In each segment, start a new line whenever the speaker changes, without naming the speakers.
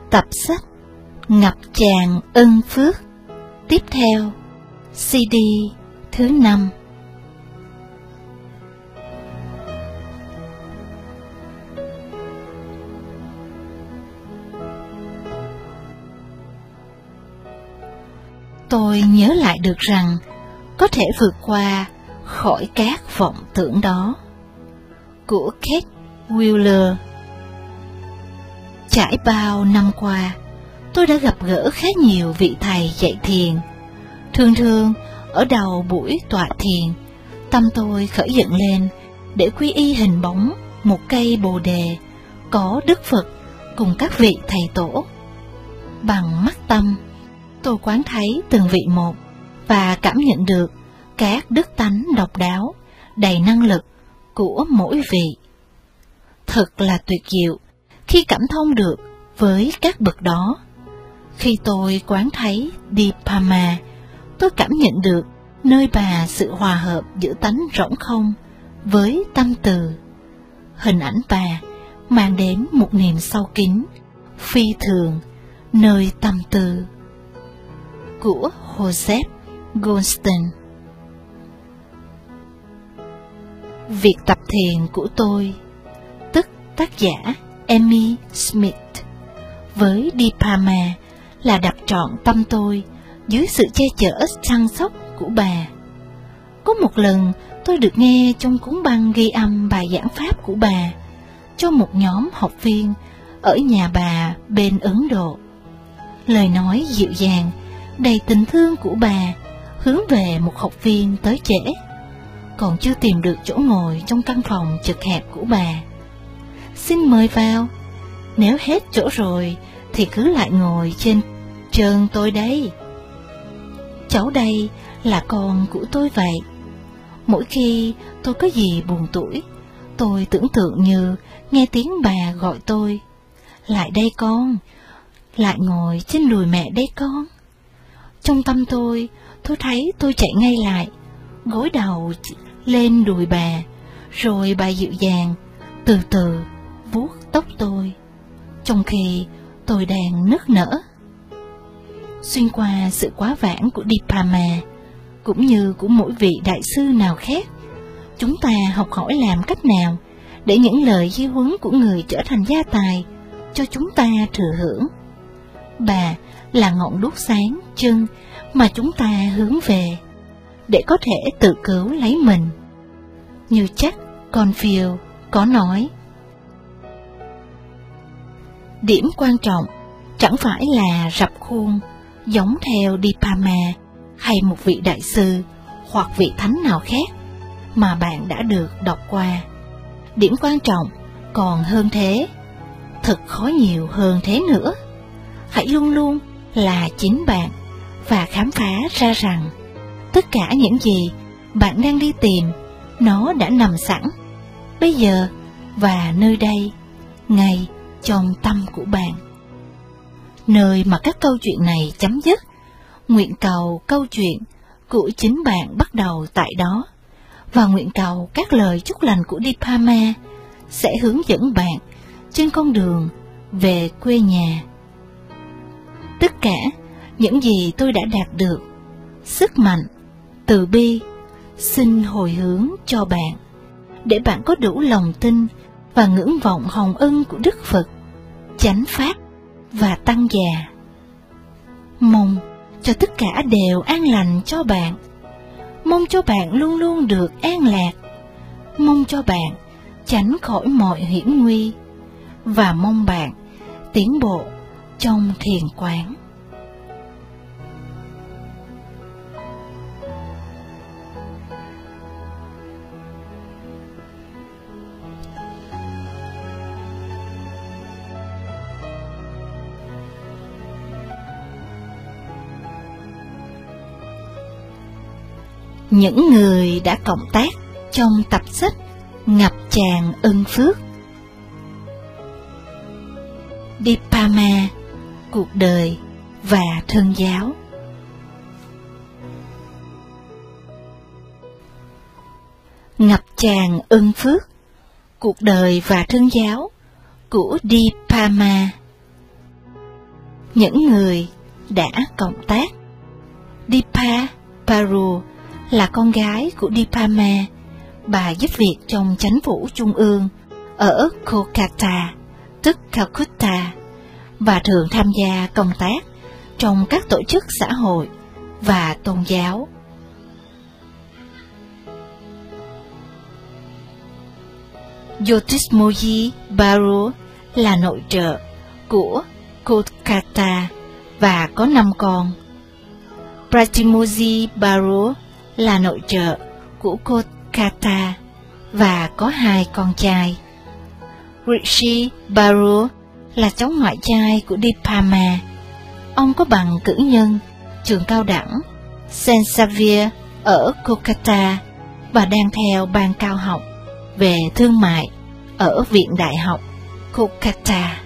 Tập sách Ngập tràn ân phước. Tiếp theo, CD thứ 5. Tôi nhớ lại được rằng có thể vượt qua khỏi các vọng tưởng đó, của Kate Wheeler. Trải bao năm qua, tôi đã gặp gỡ khá nhiều vị thầy dạy thiền. Thường thường, ở đầu buổi tọa thiền, tâm tôi khởi dựng lên để quy y hình bóng một cây bồ đề có Đức Phật cùng các vị thầy tổ. Bằng mắt tâm, tôi quán thấy từng vị một và cảm nhận được các đức tánh độc đáo, đầy năng lực của mỗi vị. Thật là tuyệt diệu khi cảm thông được với các bậc đó. Khi tôi quán thấy Dipama, tôi cảm nhận được nơi bà sự hòa hợp giữa tánh rỗng không với tâm từ. Hình ảnh bà mang đến một niềm sâu kín, phi thường, nơi tâm tư. Của Joseph Goldstein. Việc tập thiền của tôi, tức tác giả Amy Smith, với Dipama là đặt trọn tâm tôi dưới sự che chở săn sóc của bà. Có một lần tôi được nghe trong cuốn băng ghi âm bài giảng pháp của bà cho một nhóm học viên ở nhà bà bên Ấn Độ. Lời nói dịu dàng, đầy tình thương của bà hướng về một học viên tới trễ, còn chưa tìm được chỗ ngồi trong căn phòng chật hẹp của bà. Xin mời vào, nếu hết chỗ rồi thì cứ lại ngồi trên trơn tôi đây. Cháu đây là con của tôi vậy. Mỗi khi tôi có gì buồn tủi, tôi tưởng tượng như nghe tiếng bà gọi tôi: lại đây con, lại ngồi trên đùi mẹ đây con. Trong tâm tôi thấy tôi chạy ngay lại, gối đầu lên đùi bà, rồi bà dịu dàng, từ từ vuốt tóc tôi, trong khi tôi đang nức nở. Xuyên qua sự quá vãng của Dipama, cũng như của mỗi vị đại sư nào khác, chúng ta học hỏi làm cách nào để những lời di huấn của người trở thành gia tài cho chúng ta thừa hưởng. Bà là ngọn đuốc sáng chân mà chúng ta hướng về, để có thể tự cứu lấy mình. Như Jack Cornfield có nói, điểm quan trọng chẳng phải là rập khuôn giống theo Dipama hay một vị đại sư hoặc vị thánh nào khác mà bạn đã được đọc qua. Điểm quan trọng còn hơn thế, thật khó nhiều hơn thế nữa. Hãy luôn luôn là chính bạn và khám phá ra rằng tất cả những gì bạn đang đi tìm, nó đã nằm sẵn bây giờ và nơi đây, ngay trong tâm của bạn. Nơi mà các câu chuyện này chấm dứt, nguyện cầu câu chuyện của chính bạn bắt đầu tại đó, và nguyện cầu các lời chúc lành của Dipama sẽ hướng dẫn bạn trên con đường về quê nhà. Tất cả những gì tôi đã đạt được, sức mạnh, từ bi, xin hồi hướng cho bạn, để bạn có đủ lòng tin và ngưỡng vọng hồng ân của Đức Phật, chánh pháp và tăng già. Mong cho tất cả đều an lành cho bạn, mong cho bạn luôn luôn được an lạc, mong cho bạn tránh khỏi mọi hiểm nguy, và mong bạn tiến bộ trong thiền quán. Những người đã cộng tác trong tập sách Ngập tràn ân phước. Dipama, cuộc đời và thân giáo. Ngập tràn ân phước, cuộc đời và thân giáo của Dipama. những người đã cộng tác. Dipa Paru là con gái của Dipama, bà giúp việc trong chánh phủ trung ương ở Kolkata, tức Calcutta, và thường tham gia công tác trong các tổ chức xã hội và tôn giáo. Jyotismoji Baru là nội trợ của Kolkata và có 5 con. Pratimoji Baru là nội trợ của Kolkata và có 2 con trai. Rishi Baru là cháu ngoại trai của Dipama. Ông có bằng cử nhân trường cao đẳng Saint Xavier ở Kolkata và đang theo ban cao học về thương mại ở Viện Đại học Kolkata.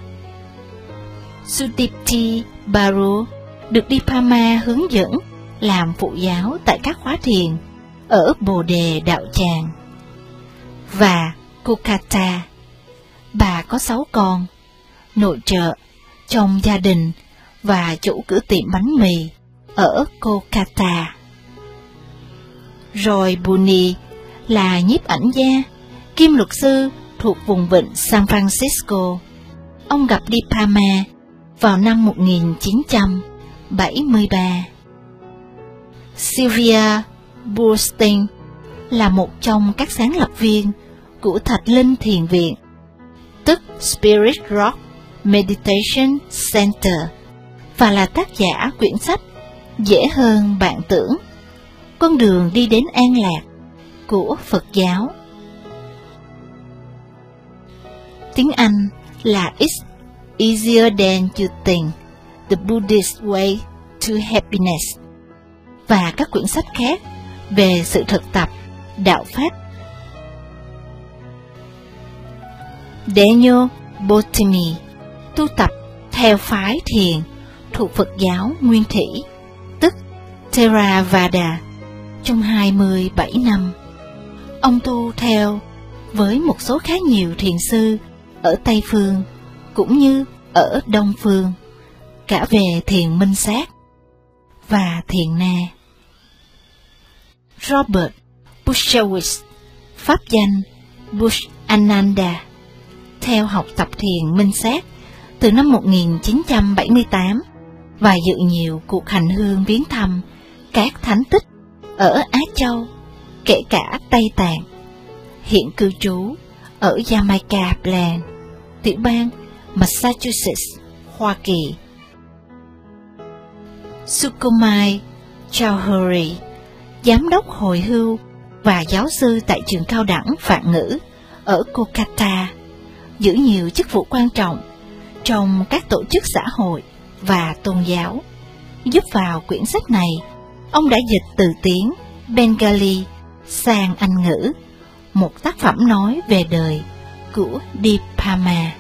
Sudipti Baru được Dipama hướng dẫn làm phụ giáo tại các khóa thiền ở Bồ Đề Đạo Tràng và Kolkata. Bà có 6 con, nội trợ trong gia đình và chủ cửa tiệm bánh mì ở Kolkata. Roy Buni là nhiếp ảnh gia, kiêm luật sư thuộc vùng vịnh San Francisco. Ông gặp Dipama vào năm 1973. Sylvia Burstein là một trong các sáng lập viên của Thạch Linh Thiền Viện, tức Spirit Rock Meditation Center, và là tác giả quyển sách Dễ hơn bạn tưởng, con đường đi đến an lạc của Phật giáo. Tiếng Anh là It's Easier Than You Think, The Buddhist Way to Happiness, và các quyển sách khác về sự thực tập đạo Pháp. Daniel Botimi tu tập theo phái thiền thuộc Phật giáo Nguyên Thủy, tức Theravada, trong 27 năm. Ông tu theo với một số khá nhiều thiền sư ở Tây Phương cũng như ở Đông Phương, cả về thiền minh sát và thiền na. Robert Bushewitz, pháp danh Bush Ananda, theo học tập thiền minh sát từ năm 1978 và dự nhiều cuộc hành hương viếng thăm các thánh tích ở Á Châu, kể cả Tây Tạng. Hiện cư trú ở Jamaica Plain, tiểu bang Massachusetts, Hoa Kỳ. Sukumai Chowdhury, giám đốc hồi hưu và giáo sư tại trường cao đẳng Phạn ngữ ở Kolkata, giữ nhiều chức vụ quan trọng trong các tổ chức xã hội và tôn giáo. Giúp vào quyển sách này, ông đã dịch từ tiếng Bengali sang Anh ngữ, một tác phẩm nói về đời của Dipama.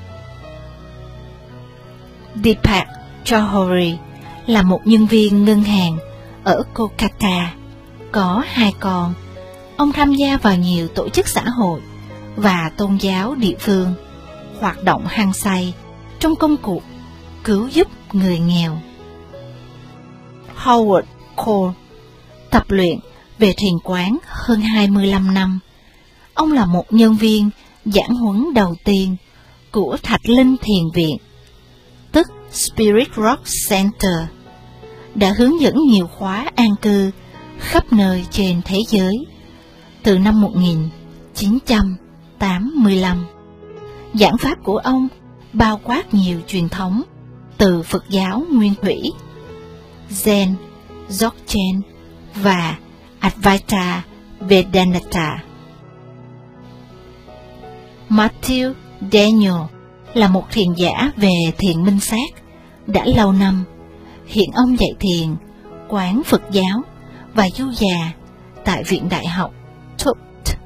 Deepak Chowdhury là một nhân viên ngân hàng ở Kolkata, có 2 con. Ông tham gia vào nhiều tổ chức xã hội và tôn giáo địa phương, hoạt động hăng say trong công cuộc cứu giúp người nghèo. Howard Cole tập luyện về thiền quán hơn 25 năm. Ông là một nhân viên giảng huấn đầu tiên của Thạch Linh Thiền Viện, tức Spirit Rock Center, đã hướng dẫn nhiều khóa an cư khắp nơi trên thế giới từ năm 1985. Giảng pháp của ông bao quát nhiều truyền thống từ Phật giáo Nguyên Thủy, Zen, Dzogchen và Advaita Vedanta. Matthew Daniel là một thiền giả về thiền minh sát đã lâu năm. Hiện ông dạy thiền, quán Phật giáo và du già tại Viện Đại học Tufts.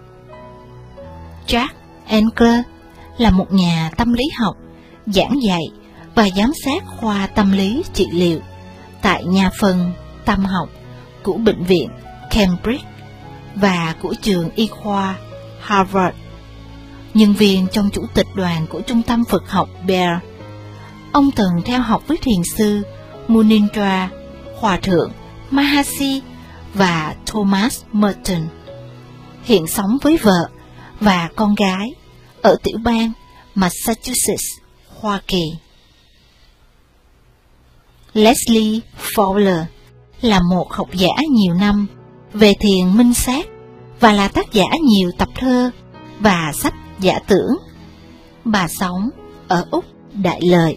Jack Engler là một nhà tâm lý học, giảng dạy và giám sát khoa tâm lý trị liệu tại nhà phân tâm học của Bệnh viện Cambridge và của trường y khoa Harvard. Nhân viên trong chủ tịch đoàn của Trung tâm Phật học Bear, ông từng theo học với thiền sư Munindra, hòa thượng Mahasi và Thomas Merton. Hiện sống với vợ và con gái ở tiểu bang Massachusetts, Hoa Kỳ. Leslie Fowler là một học giả nhiều năm về thiền minh sát và là tác giả nhiều tập thơ và sách giả tưởng. Bà sống ở Úc Đại Lợi.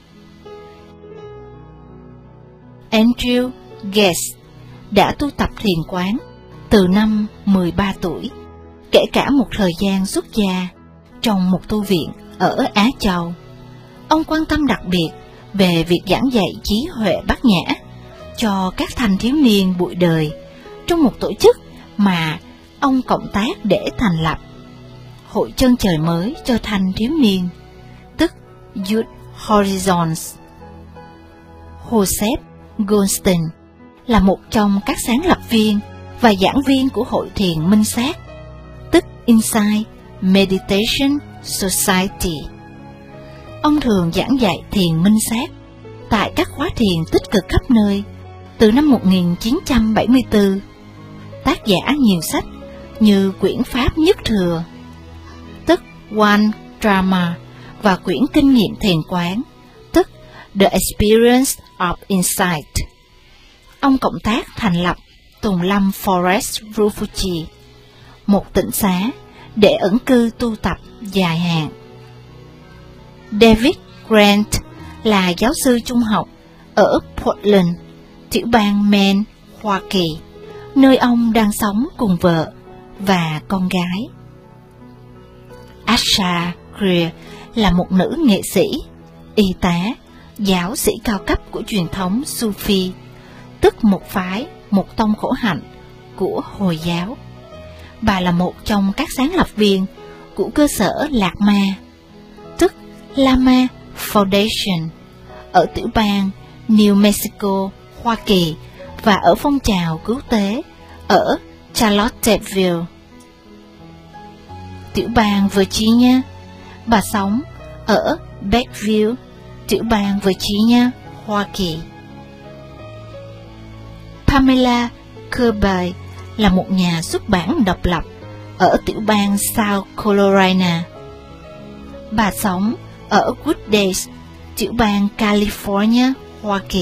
Andrew Guest đã tu tập thiền quán từ năm 13 tuổi, kể cả một thời gian xuất gia trong một tu viện ở Á Châu. Ông quan tâm đặc biệt về việc giảng dạy trí huệ bát nhã cho các thanh thiếu niên bụi đời trong một tổ chức mà ông cộng tác để thành lập, Hội Chân Trời Mới cho thanh thiếu niên, tức Youth Horizons. Joseph Goldstein là một trong các sáng lập viên và giảng viên của Hội Thiền Minh Sát, tức Insight Meditation Society. Ông thường giảng dạy thiền minh sát tại các khóa thiền tích cực khắp nơi từ năm 1974, tác giả nhiều sách như quyển Pháp Nhất Thừa, tức One Dharma, và quyển Kinh nghiệm thiền quán, tức The Experience of Insight. Ông cộng tác thành lập Tùng Lâm Forest Refuge, một tịnh xá để ẩn cư tu tập dài hạn. David Grant là giáo sư trung học ở Portland, tiểu bang Maine, Hoa Kỳ, nơi ông đang sống cùng vợ và con gái. Asha Greer là một nữ nghệ sĩ, y tá, giáo sĩ cao cấp của truyền thống Sufi, tức một phái, một tông khổ hạnh của Hồi giáo. Bà là một trong các sáng lập viên của cơ sở Lạc Ma, tức Lama Foundation, ở tiểu bang New Mexico, Hoa Kỳ, và ở phong trào cứu tế ở Charlottesville, tiểu bang Virginia. Bà sống ở Beckville, tiểu bang Virginia, Hoa Kỳ. Pamela Kirby là một nhà xuất bản độc lập ở tiểu bang South Carolina. Bà sống ở Good Days, tiểu bang California, Hoa Kỳ.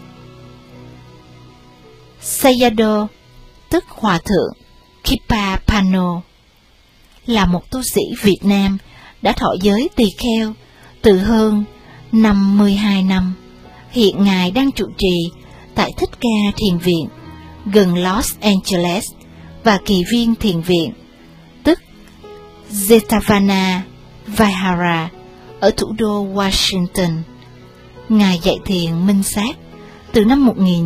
Sayadaw, tức Hòa thượng Kipapano, là một tu sĩ Việt Nam đã thọ giới tỳ kheo từ hơn 52 năm. Hiện Ngài đang trụ trì tại Thích Ca Thiền Viện gần Los Angeles và Kỳ Viên Thiền Viện, tức Jetavana Vihara, ở thủ đô Washington. Ngài dạy thiền minh sát từ năm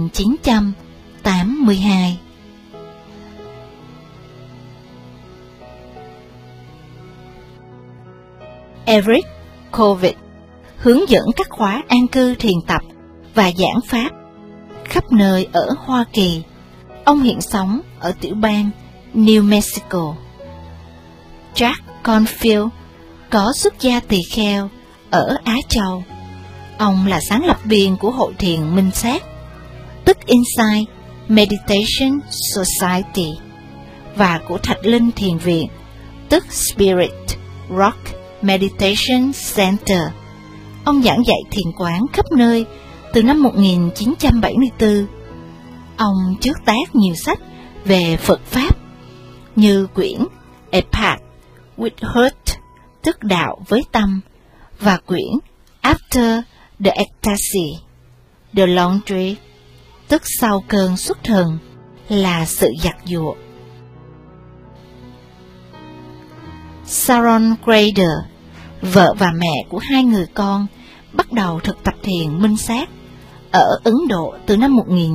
1982. Eric Kovic hướng dẫn các khóa an cư thiền tập và giảng pháp khắp nơi ở Hoa Kỳ. Ông hiện sống ở tiểu bang New Mexico. Jack Confield có xuất gia tỳ kheo ở Á Châu. Ông là sáng lập viên của Hội Thiền Minh Sát, tức Insight Meditation Society, và của Thạch Linh Thiền Viện, tức Spirit Rock Meditation Center. Ông giảng dạy thiền quán khắp nơi từ năm 1974. Ông trước tác nhiều sách về Phật Pháp như quyển A Path with Heart, tức đạo với tâm, và quyển After the Ecstasy, The Laundry, tức sau cơn xuất thần là sự giặt giụa. Sharon Grader, vợ và mẹ của 2 người con, bắt đầu thực tập thiền minh sát ở Ấn Độ từ năm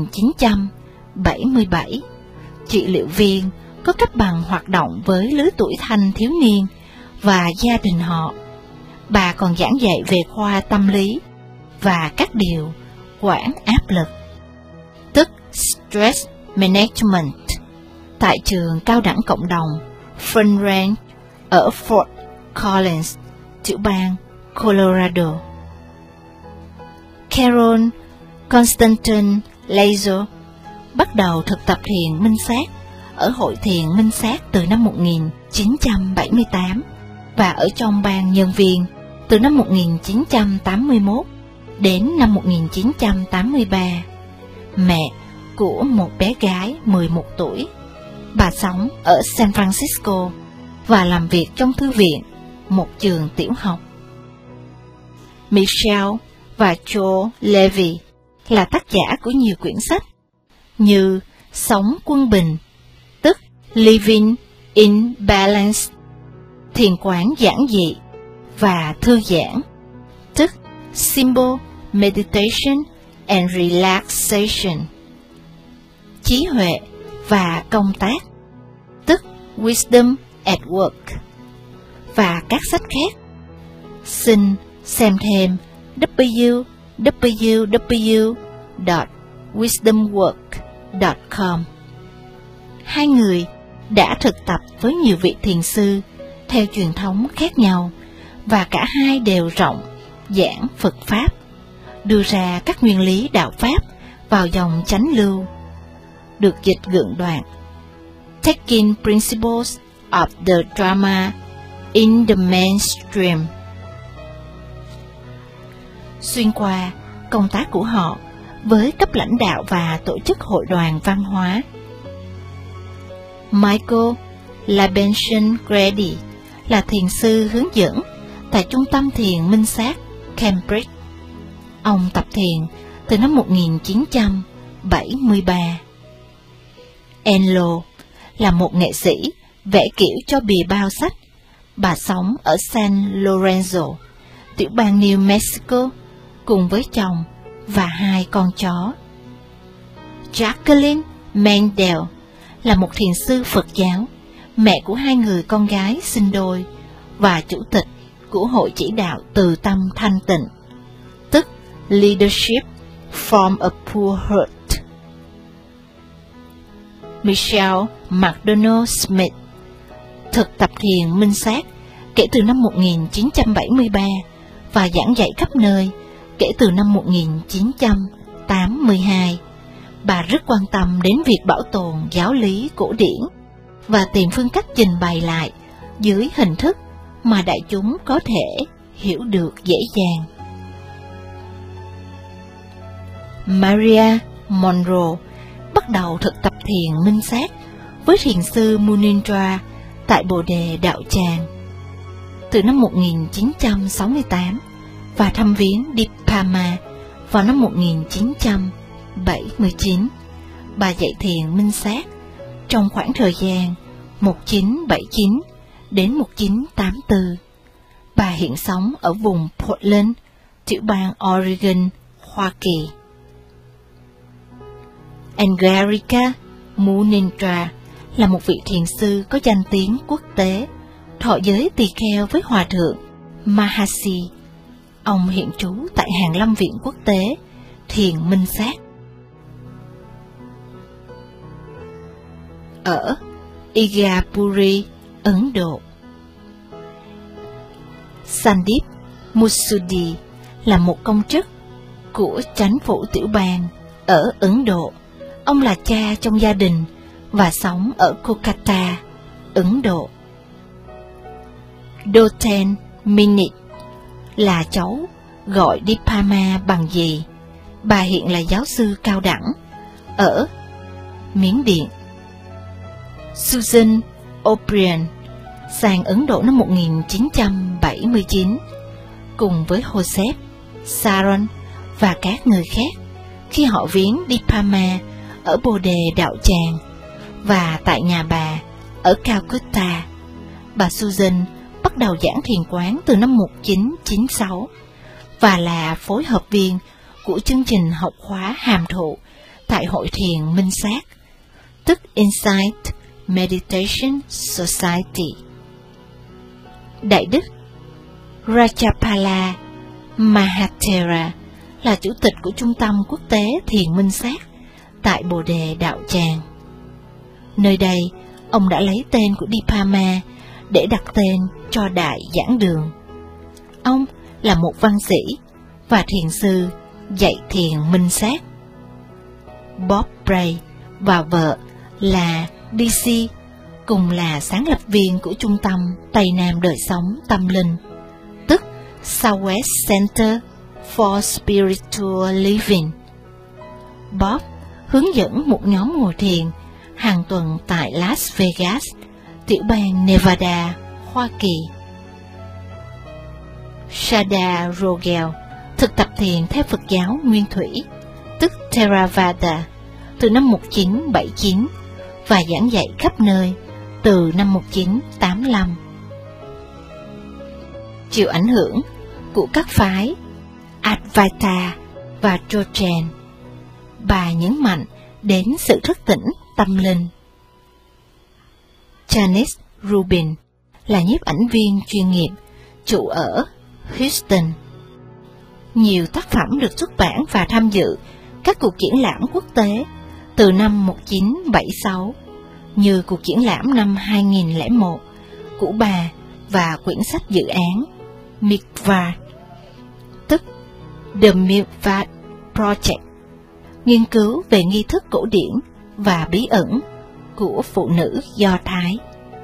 1977. Trị liệu viên có cấp bằng hoạt động với lứa tuổi thanh thiếu niên và gia đình họ. Bà còn giảng dạy về khoa tâm lý và các điều quản áp lực, tức Stress Management, tại trường cao đẳng cộng đồng Front Range ở Fort Collins, tiểu bang Colorado. Carol Constantin Lazo bắt đầu thực tập thiền minh sát ở Hội thiền minh sát từ năm 1978 và ở trong ban nhân viên từ năm 1981 đến năm 1983. Mẹ của một bé gái 11 tuổi. Bà sống ở San Francisco và làm việc trong thư viện, một trường tiểu học. Michelle và Joe Levy là tác giả của nhiều quyển sách như Sống quân bình, tức Living in Balance, thiền quán giản dị và thư giãn, tức Simple Meditation and Relaxation, trí huệ và công tác, tức Wisdom at Work, và các sách khác. Xin xem thêm www.wisdomwork.com. Hai người đã thực tập với nhiều vị thiền sư theo truyền thống khác nhau, và cả hai đều rộng giảng Phật Pháp, đưa ra các nguyên lý đạo Pháp vào dòng chánh lưu, được dịch gượng đoạn Taking Principles of the Dharma in the Mainstream. Xuyên qua công tác của họ với cấp lãnh đạo và tổ chức hội đoàn văn hóa, Michael Labenson Grady là thiền sư hướng dẫn tại Trung tâm Thiền Minh Sát Cambridge. Ông tập thiền từ năm 1973. Enlo là một nghệ sĩ vẽ kiểu cho bìa bao sách. Bà sống ở San Lorenzo, tiểu bang New Mexico, cùng với chồng và hai con chó. Jacqueline Mendel là một thiền sư Phật giáo, mẹ của hai người con gái sinh đôi và chủ tịch của Hội Chỉ đạo Từ Tâm Thanh Tịnh, tức Leadership from a Poor Heart. Michelle McDonald Smith thực tập thiền minh sát kể từ năm 1973 và giảng dạy khắp nơi kể từ năm 1982. Bà rất quan tâm đến việc bảo tồn giáo lý cổ điển và tìm phương cách trình bày lại dưới hình thức mà đại chúng có thể hiểu được dễ dàng. Maria Monroe bắt đầu thực tập thiền minh sát với thiền sư Munindra tại Bồ Đề Đạo Tràng từ năm 1968 và thăm viếng Dipama vào năm 1979. Bà dạy thiền minh sát trong khoảng thời gian 1979 đến 1984. Bà hiện sống ở vùng Portland, tiểu bang Oregon, Hoa Kỳ. Angelica Munindra là một vị thiền sư có danh tiếng quốc tế, thọ giới tỳ kheo với Hòa thượng Mahasi. Ông hiện trú tại Hàn Lâm Viện Quốc tế Thiền Minh Sát ở Igatpuri, Ấn Độ. Sandip Musudi là một công chức của Chánh phủ tiểu bang ở Ấn Độ. Ông là cha trong gia đình và sống ở Kolkata, Ấn Độ. Doten Minit là cháu gọi Dipama bằng dì. Bà hiện là giáo sư cao đẳng ở Miến Điện. Susan O'Brien sang Ấn Độ năm 1979 cùng với Joseph, Sharon và các người khác khi họ viếng Dipama ở Bồ Đề Đạo Tràng và tại nhà bà ở Calcutta. Bà Susan bắt đầu giảng thiền quán từ năm 1996 và là phối hợp viên của chương trình học khóa hàm thụ tại Hội Thiền Minh Sát, tức Insight Meditation Society. Đại đức Rajapala Mahathera là chủ tịch của Trung tâm Quốc tế Thiền Minh Sát tại Bồ Đề Đạo Tràng. Nơi đây, ông đã lấy tên của Dipama để đặt tên cho Đại Giảng Đường. Ông là một văn sĩ và thiền sư dạy thiền minh sát. Bob Bray và vợ là DC cùng là sáng lập viên của Trung tâm Tây Nam Đời Sống Tâm Linh, tức Southwest Center for Spiritual Living. Bob hướng dẫn một nhóm ngồi thiền hàng tuần tại Las Vegas, tiểu bang Nevada, Hoa Kỳ. Sada Rogel thực tập thiền theo Phật giáo Nguyên Thủy, tức Theravada, từ năm 1979 và giảng dạy khắp nơi từ năm 1985. Chịu ảnh hưởng của các phái Advaita và Jochen, bà nhấn mạnh đến sự thức tỉnh tâm linh. Janice Rubin là nhiếp ảnh viên chuyên nghiệp, trụ ở Houston. Nhiều tác phẩm được xuất bản và tham dự các cuộc triển lãm quốc tế từ năm 1976, như cuộc triển lãm năm 2001 của bà và quyển sách dự án Mikvah, tức The Mikvah Project, nghiên cứu về nghi thức cổ điển và bí ẩn của phụ nữ Do Thái.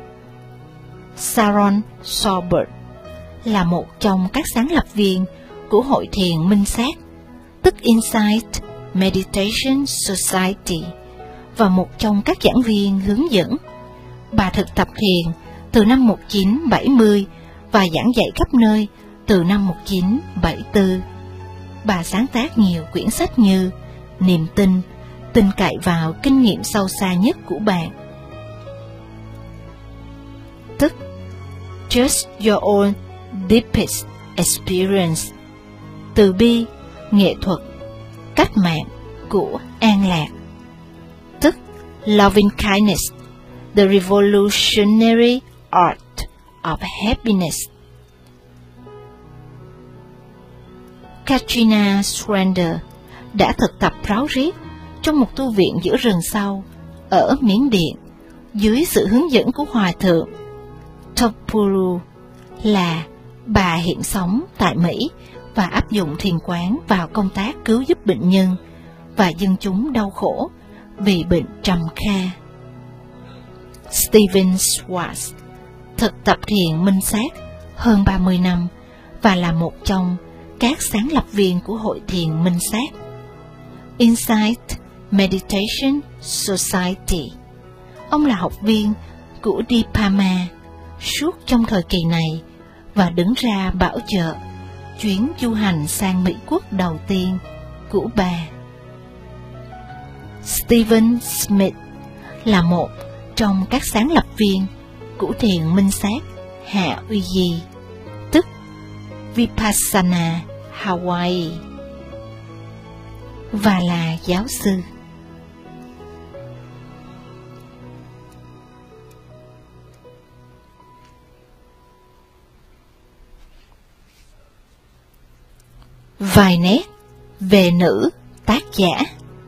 Sharon Salzberg là một trong các sáng lập viên của Hội Thiền Minh Sát, tức Insight Meditation Society, và một trong các giảng viên hướng dẫn. Bà thực tập thiền từ năm 1970 và giảng dạy khắp nơi từ năm 1974. Bà sáng tác nhiều quyển sách như Niềm tin, tin cậy vào kinh nghiệm sâu xa nhất của bạn, tức Just Your Own Deepest Experience, Từ bi, nghệ thuật, cách mạng của an lạc, tức Loving Kindness, The Revolutionary Art of Happiness. Katrina Schrander đã thực tập ráo riết trong một tu viện giữa rừng sâu ở Miến Điện dưới sự hướng dẫn của Hòa thượng Topuru. Là bà hiện sống tại Mỹ và áp dụng thiền quán vào công tác cứu giúp bệnh nhân và dân chúng đau khổ vì bệnh trầm kha. Steven Schwartz thực tập thiền minh sát hơn 30 năm và là một trong các sáng lập viên của Hội Thiền Minh Sát Insight Meditation Society. Ông là học viên của Dipama suốt trong thời kỳ này và đứng ra bảo trợ chuyến du hành sang Mỹ Quốc đầu tiên của bà. Stephen Smith là một trong các sáng lập viên của Thiền Minh Sát Hạ Uy Di, tức Vipassana Hawaii, và là giáo sư. Vài nét về nữ tác giả.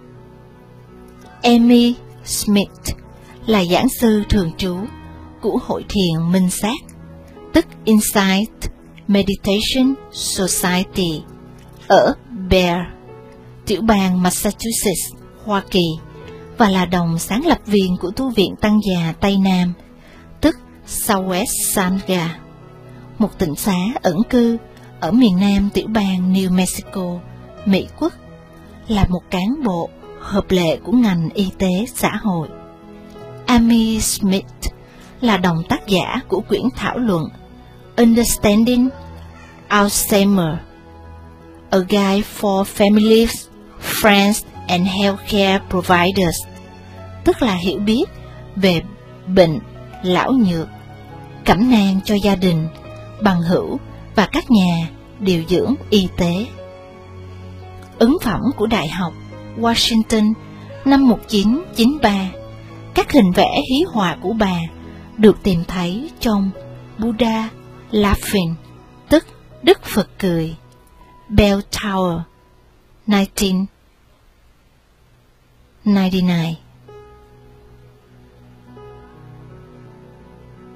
Amy Smith là giảng sư thường trú của Hội Thiền Minh Sát, tức Insight Meditation Society ở Bear, tiểu bang Massachusetts, Hoa Kỳ, và là đồng sáng lập viên của tu viện Tăng già Tây Nam, tức Southwest Sangha, một tỉnh xá ẩn cư ở miền nam tiểu bang New Mexico, Mỹ Quốc, là một cán bộ hợp lệ của ngành y tế xã hội. Amy Smith là đồng tác giả của quyển thảo luận Understanding Alzheimer, A Guide for Families, Friends and Healthcare Providers, tức là hiểu biết về bệnh lão nhược, cẩm nang cho gia đình, bằng hữu và các nhà điều dưỡng y tế. Ứng phẩm của Đại học Washington năm 1993, các hình vẽ hí họa của bà được tìm thấy trong Buddha Laughing, tức Đức Phật cười, Bell Tower, 1999.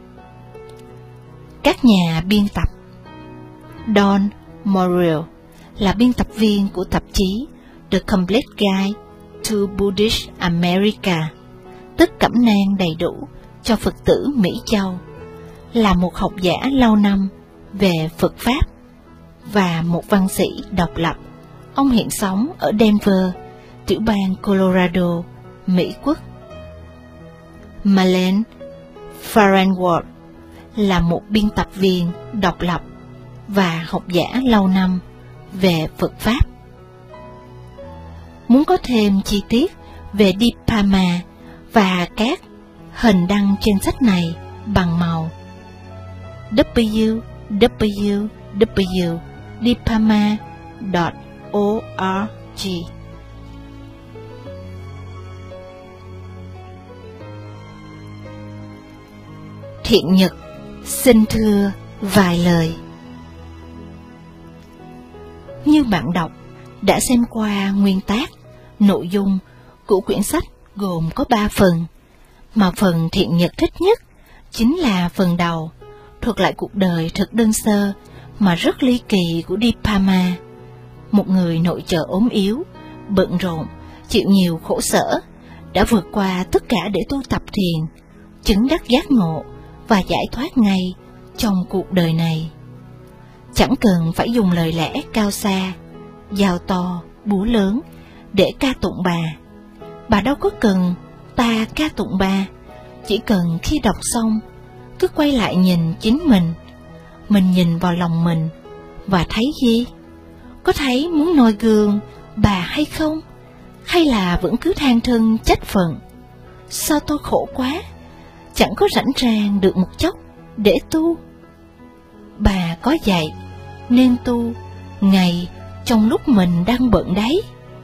Các nhà biên tập. Don Morrill là biên tập viên của tạp chí The Complete Guide to Buddhist America, tức cẩm nang đầy đủ cho Phật tử Mỹ Châu, là một học giả lâu năm về Phật Pháp và một văn sĩ độc lập. Ông hiện sống ở Denver, tiểu bang Colorado, Mỹ Quốc. Marlene Farnsworth là một biên tập viên độc lập và học giả lâu năm về Phật Pháp. Muốn có thêm chi tiết về Dipama và các hình đăng trên sách này bằng màu, www.dipama.org. Thiện Nhật xin thưa vài lời. Như bạn đọc đã xem qua nguyên tác, nội dung của quyển sách gồm có 3 phần, mà phần Thiện Nhật thích nhất chính là phần đầu, thuật lại cuộc đời thật đơn sơ mà rất ly kỳ của Dipama, một người nội trợ ốm yếu, bận rộn, chịu nhiều khổ sở, đã vượt qua tất cả để tu tập thiền, chứng đắc giác ngộ và giải thoát ngay trong cuộc đời này. Chẳng cần phải dùng lời lẽ cao xa, dao to, búa lớn để ca tụng bà đâu có cần ta ca tụng bà, chỉ cần khi đọc xong cứ quay lại nhìn chính mình nhìn vào lòng mình và thấy gì? Có thấy muốn noi gương bà hay không? Hay là vẫn cứ than thân trách phận? Sao tôi khổ quá, chẳng có rảnh rang được một chốc để tu. Bà có dạy nên tu ngày trong lúc mình đang bận đấy.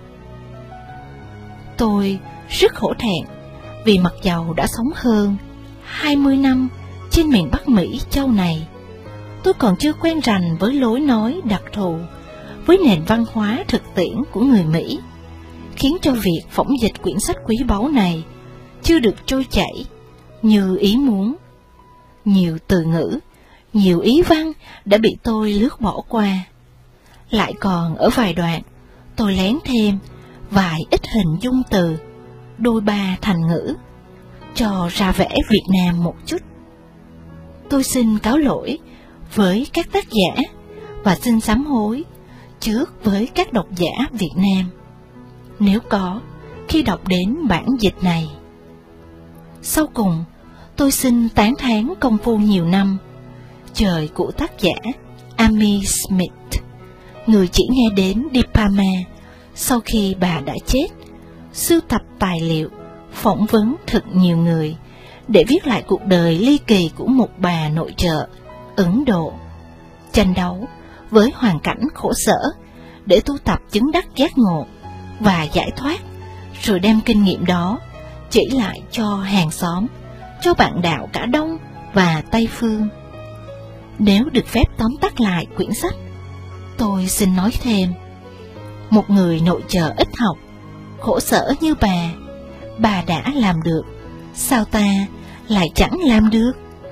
Tôi rất hổ thẹn vì mặc dầu đã sống hơn 20 năm trên miền Bắc Mỹ châu này, tôi còn chưa quen rành với lối nói đặc thù, với nền văn hóa thực tiễn của người Mỹ, khiến cho việc phỏng dịch quyển sách quý báu này chưa được trôi chảy như ý muốn. Nhiều từ ngữ, nhiều ý văn đã bị tôi lướt bỏ qua. Lại còn ở vài đoạn, tôi lén thêm vài ít hình dung từ, đôi ba thành ngữ, cho ra vẻ Việt Nam một chút. Tôi xin cáo lỗi với các tác giả và xin sám hối trước với các độc giả Việt Nam, nếu có, khi đọc đến bản dịch này. Sau cùng, tôi xin tán thán công phu nhiều năm trời của tác giả Amy Smith, người chỉ nghe đến Dipama sau khi bà đã chết, sưu tập tài liệu, phỏng vấn thật nhiều người để viết lại cuộc đời ly kỳ của một bà nội trợ Ấn Độ, tranh đấu với hoàn cảnh khổ sở để tu tập chứng đắc giác ngộ và giải thoát, rồi đem kinh nghiệm đó chỉ lại cho hàng xóm, cho bạn đạo cả Đông và Tây Phương. Nếu được phép tóm tắt lại quyển sách, tôi xin nói thêm, một người nội trợ ít học, khổ sở như bà đã làm được, sao ta lại chẳng làm được?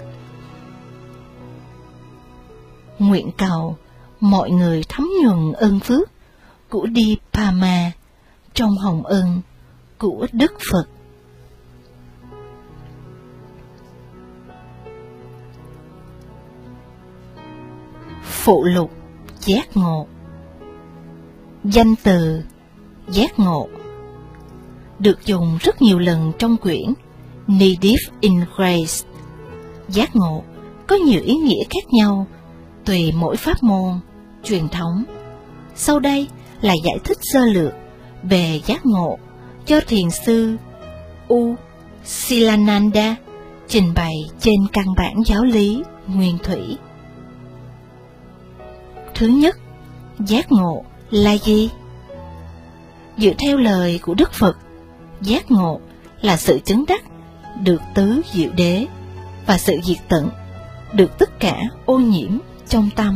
Nguyện cầu mọi người thấm nhuần ơn phước của Dipama trong hồng ân của Đức Phật. Phụ lục giác ngộ. Danh từ giác ngộ được dùng rất nhiều lần trong quyển Needed in Grace. Giác ngộ có nhiều ý nghĩa khác nhau tùy mỗi pháp môn, truyền thống. Sau đây là giải thích sơ lược về giác ngộ do thiền sư U Silananda trình bày trên căn bản giáo lý nguyên thủy. Thứ nhất, giác ngộ là gì? Dựa theo lời của Đức Phật, giác ngộ là sự chứng đắc được tứ diệu đế và sự diệt tận được tất cả ô nhiễm trong tâm.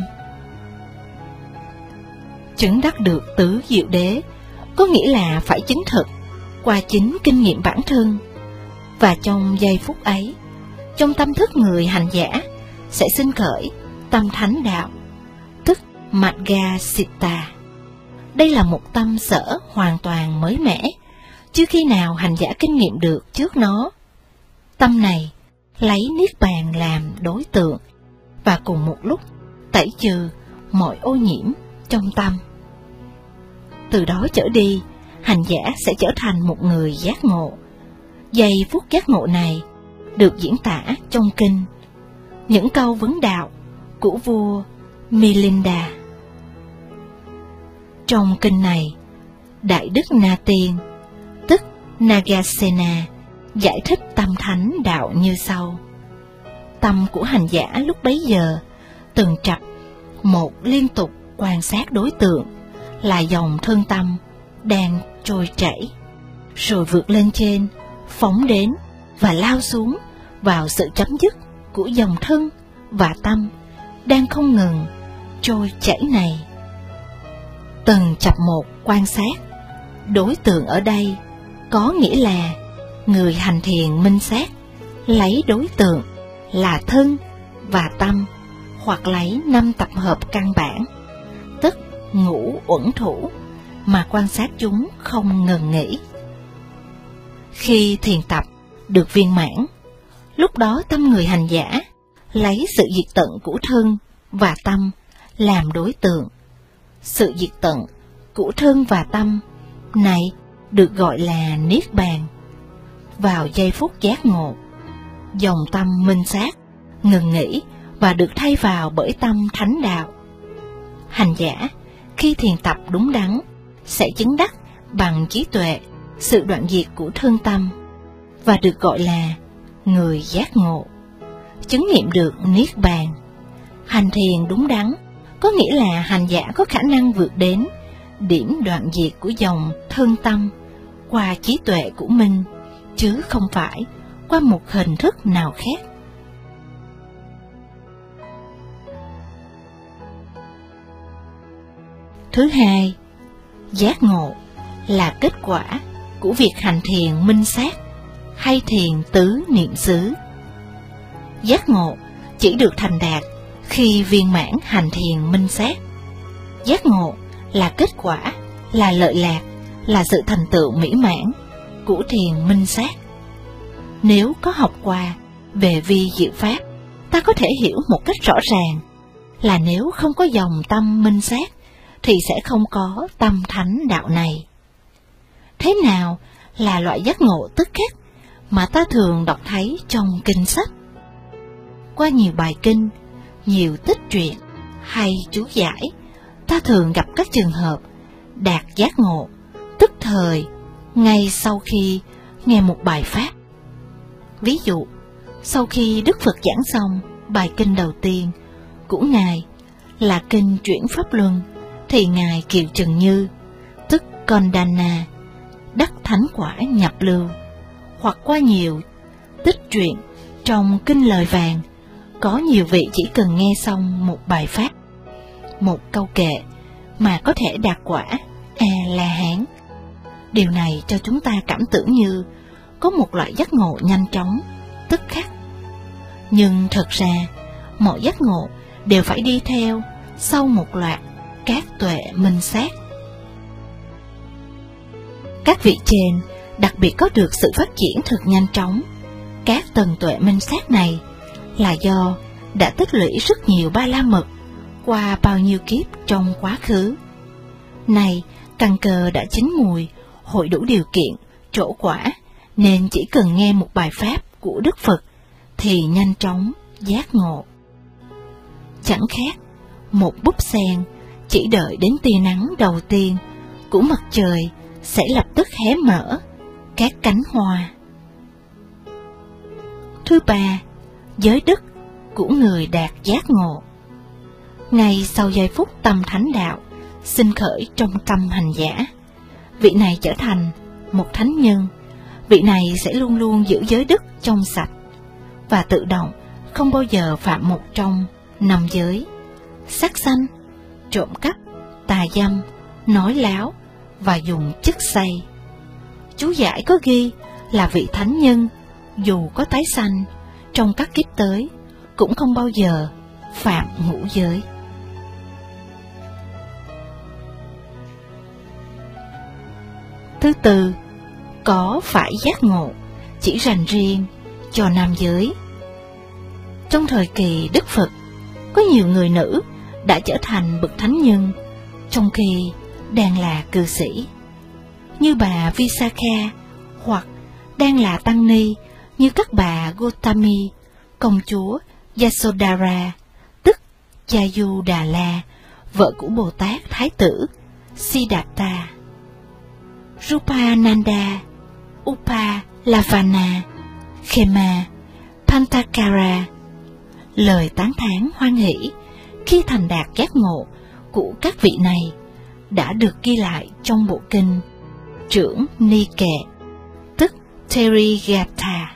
Chứng đắc được tứ diệu đế có nghĩa là phải chứng thực qua chính kinh nghiệm bản thân, và trong giây phút ấy, trong tâm thức người hành giả sẽ sinh khởi tâm thánh đạo, tức Magga Siddha. Đây là một tâm sở hoàn toàn mới mẻ, chưa khi nào hành giả kinh nghiệm được trước nó. Tâm này lấy niết bàn làm đối tượng, và cùng một lúc tẩy trừ mọi ô nhiễm trong tâm. Từ đó trở đi, hành giả sẽ trở thành một người giác ngộ. Giây phút giác ngộ này được diễn tả trong kinh Những câu vấn đạo của vua Milinda. Trong kinh này, Đại Đức Na Tiên, tức Nagasena, giải thích tâm thánh đạo như sau. Tâm của hành giả lúc bấy giờ từng trập một liên tục quan sát đối tượng là dòng thân tâm đang trôi chảy, rồi vượt lên trên, phóng đến và lao xuống vào sự chấm dứt của dòng thân và tâm đang không ngừng trôi chảy này. Từng chập một quan sát, đối tượng ở đây có nghĩa là người hành thiền minh sát lấy đối tượng là thân và tâm, hoặc lấy 5 tập hợp căn bản, tức ngũ uẩn thủ, mà quan sát chúng không ngừng nghỉ. Khi thiền tập được viên mãn, lúc đó tâm người hành giả lấy sự diệt tận của thân và tâm làm đối tượng. Sự diệt tận của thân và tâm này được gọi là Niết Bàn. Vào giây phút giác ngộ, dòng tâm minh sát ngừng nghỉ và được thay vào bởi tâm thánh đạo. Hành giả khi thiền tập đúng đắn sẽ chứng đắc bằng trí tuệ sự đoạn diệt của thân tâm, và được gọi là người giác ngộ, chứng nghiệm được Niết Bàn. Hành thiền đúng đắn có nghĩa là hành giả có khả năng vượt đến điểm đoạn diệt của dòng thân tâm qua trí tuệ của mình, chứ không phải qua một hình thức nào khác. Thứ hai, giác ngộ là kết quả của việc hành thiền minh sát hay thiền tứ niệm xứ. Giác ngộ chỉ được thành đạt khi viên mãn hành thiền minh sát. Giác ngộ là kết quả, là lợi lạc, là sự thành tựu mỹ mãn của thiền minh sát. Nếu có học qua về vi diệu pháp, ta có thể hiểu một cách rõ ràng là nếu không có dòng tâm minh sát thì sẽ không có tâm thánh đạo này. Thế nào là loại giác ngộ tức khắc mà ta thường đọc thấy trong kinh sách? Qua nhiều bài kinh, nhiều tích truyện hay chú giải, ta thường gặp các trường hợp đạt giác ngộ tức thời ngay sau khi nghe một bài pháp. Ví dụ, sau khi Đức Phật giảng xong bài kinh đầu tiên của Ngài là kinh Chuyển Pháp Luân, thì Ngài Kiều Trần Như, tức Kondana, đắc thánh quả nhập lưu. Hoặc qua nhiều tích truyện trong kinh Lời Vàng, có nhiều vị chỉ cần nghe xong một bài pháp, một câu kệ mà có thể đạt quả A-la-hán. Điều này cho chúng ta cảm tưởng như có một loại giác ngộ nhanh chóng, tức khắc. Nhưng thật ra, mọi giác ngộ đều phải đi theo sau một loạt các tuệ minh sát. Các vị trên đặc biệt có được sự phát triển thật nhanh chóng. Các tầng tuệ minh sát này là do đã tích lũy rất nhiều ba la mật qua bao nhiêu kiếp trong quá khứ. Này, căn cơ đã chín mùi, hội đủ điều kiện, trổ quả, nên chỉ cần nghe một bài pháp của Đức Phật thì nhanh chóng giác ngộ. Chẳng khác một búp sen chỉ đợi đến tia nắng đầu tiên của mặt trời sẽ lập tức hé mở các cánh hoa. Thứ ba, giới đức của người đạt giác ngộ. Ngay sau giây phút tâm thánh đạo sinh khởi trong tâm hành giả, vị này trở thành một thánh nhân. Vị này sẽ luôn luôn giữ giới đức trong sạch và tự động không bao giờ phạm một trong 5 giới: sát sanh, trộm cắp, tà dâm, nói láo và dùng chất xay. Chú giải có ghi là vị thánh nhân dù có tái sanh trong các kiếp tới cũng không bao giờ phạm ngũ giới. thứ tư, có phải giác ngộ chỉ dành riêng cho nam giới. Trong thời kỳ Đức Phật, có nhiều người nữ đã trở thành bậc thánh nhân, trong khi đang là cư sĩ, như bà Visakha, hoặc đang là tăng ni, như các bà Gotami, công chúa Yasodhara, tức Yasodhara, vợ của Bồ Tát Thái tử Siddhartha. Rupananda, Upalavana, Khema, Pantakara. Lời tán thán hoan hỷ khi thành đạt giác ngộ của các vị này đã được ghi lại trong bộ kinh Trưởng Ni Kệ, tức Therigatha.